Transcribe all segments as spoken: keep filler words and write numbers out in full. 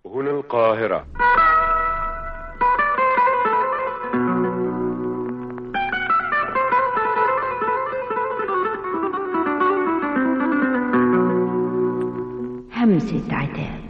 هنا القاهرة. همسة عتاب.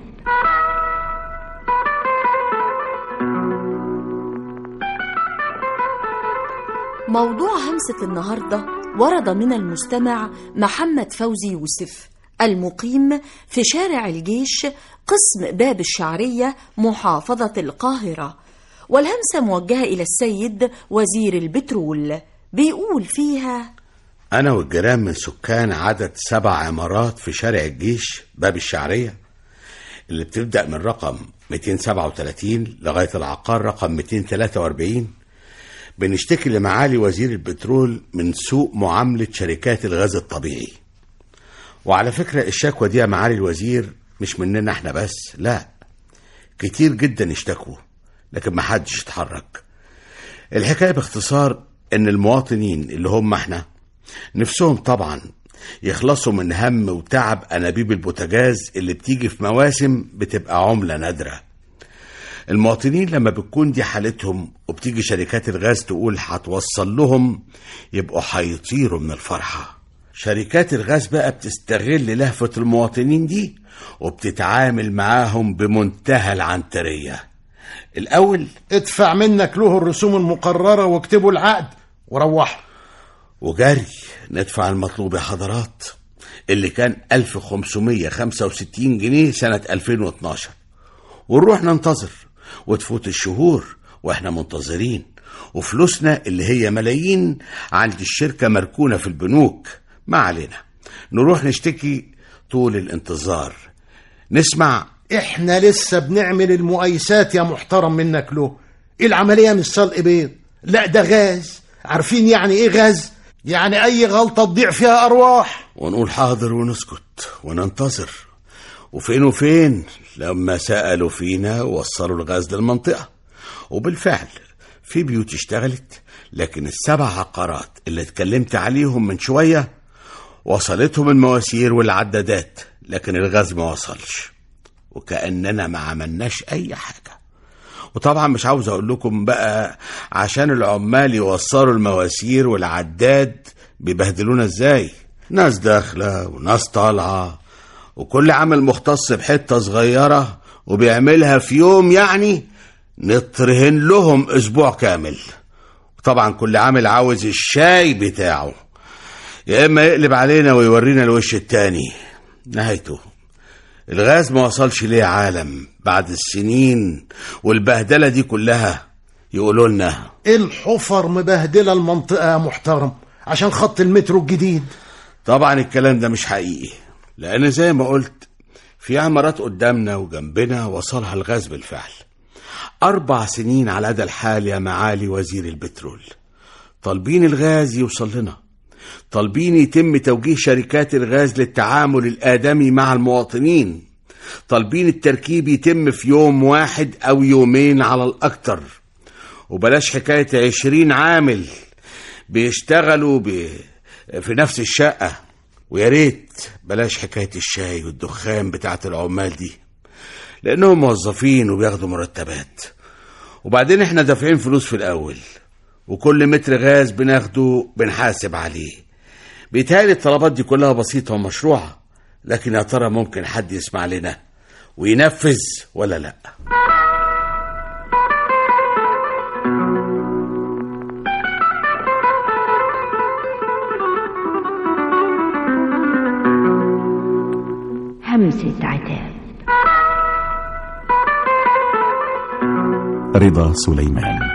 موضوع همسة النهاردة ورد من المستمع محمد فوزي يوسف المقيم في شارع الجيش قسم باب الشعرية محافظة القاهرة، والهمسة موجهة إلى السيد وزير البترول. بيقول فيها: أنا والجيران من سكان عدد سبع عمارات في شارع الجيش باب الشعرية اللي بتبدأ من رقم مئتين وسبعة وثلاثين لغاية العقار رقم مئتين وثلاثة وأربعين، بنشتكي لمعالي وزير البترول من سوء معاملة شركات الغاز الطبيعي. وعلى فكرة الشكوى دي يا معالي الوزير مش مننا احنا بس، لا، كتير جدا اشتكوا لكن ما حدش اتحرك. الحكاية باختصار ان المواطنين اللي هم احنا نفسهم طبعا يخلصوا من هم وتعب أنابيب البوتاجاز اللي بتيجي في مواسم بتبقى عملة نادرة. المواطنين لما بتكون دي حالتهم وبتيجي شركات الغاز تقول هتوصل لهم يبقوا هيطيروا من الفرحة. شركات الغاز بقى بتستغل لهفة المواطنين دي وبتتعامل معاهم بمنتهى العنترية. الأول ادفع منك له الرسوم المقررة واكتبوا العقد وروحوا، وجري ندفع المطلوب يا حضرات اللي كان ألف وخمسمية وخمسة وستين جنيه سنة ألفين واثناشر، ونروح ننتظر وتفوت الشهور واحنا منتظرين، وفلوسنا اللي هي ملايين عند الشركة مركونة في البنوك. ما علينا، نروح نشتكي طول الانتظار نسمع احنا لسه بنعمل المقايسات يا محترم منك له، العملية مش سلق بيض، لا ده غاز. عارفين يعني ايه غاز؟ يعني اي غلطة تضيع فيها ارواح. ونقول حاضر ونسكت وننتظر، وفين وفين لما سألوا فينا ووصلوا الغاز للمنطقة. وبالفعل في بيوت اشتغلت، لكن السبع عقارات اللي اتكلمت عليهم من شوية وصلتهم المواسير والعدادات، لكن الغاز ما وصلش، وكأننا ما عملناش اي حاجة. وطبعا مش عاوز اقول لكم بقى عشان العمال يوصلوا المواسير والعداد بيبهدلونا ازاي، ناس داخلة وناس طالعة، وكل عامل مختص بحتة صغيرة وبيعملها في يوم، يعني نطرهن لهم اسبوع كامل. طبعا كل عامل عاوز الشاي بتاعه، يا اما يقلب علينا ويورينا الوش التاني. نهايته الغاز ما وصلش ليه عالم بعد السنين والبهدلة دي كلها. يقولوا لنا الحفر مبهدلة المنطقة يا محترم عشان خط المترو الجديد. طبعا الكلام ده مش حقيقي، لأن زي ما قلت في عمارات قدامنا وجنبنا وصلها الغاز بالفعل. أربع سنين على هذا الحال يا معالي وزير البترول، طالبين الغاز يوصل لنا، طالبين يتم توجيه شركات الغاز للتعامل الآدمي مع المواطنين، طالبين التركيب يتم في يوم واحد أو يومين على الأكتر، وبلاش حكاية عشرين عامل بيشتغلوا ب... في نفس الشقة. ويا ريت بلاش حكاية الشاي والدخان بتاعت العمال دي، لأنهم موظفين وبياخدوا مرتبات، وبعدين احنا دافعين فلوس في الأول، وكل متر غاز بناخده بنحاسب عليه. بيتهيألي الطلبات دي كلها بسيطة ومشروعة، لكن يا ترى ممكن حد يسمع لنا وينفذ ولا لا؟ همسة عتاب. رضا سليمان.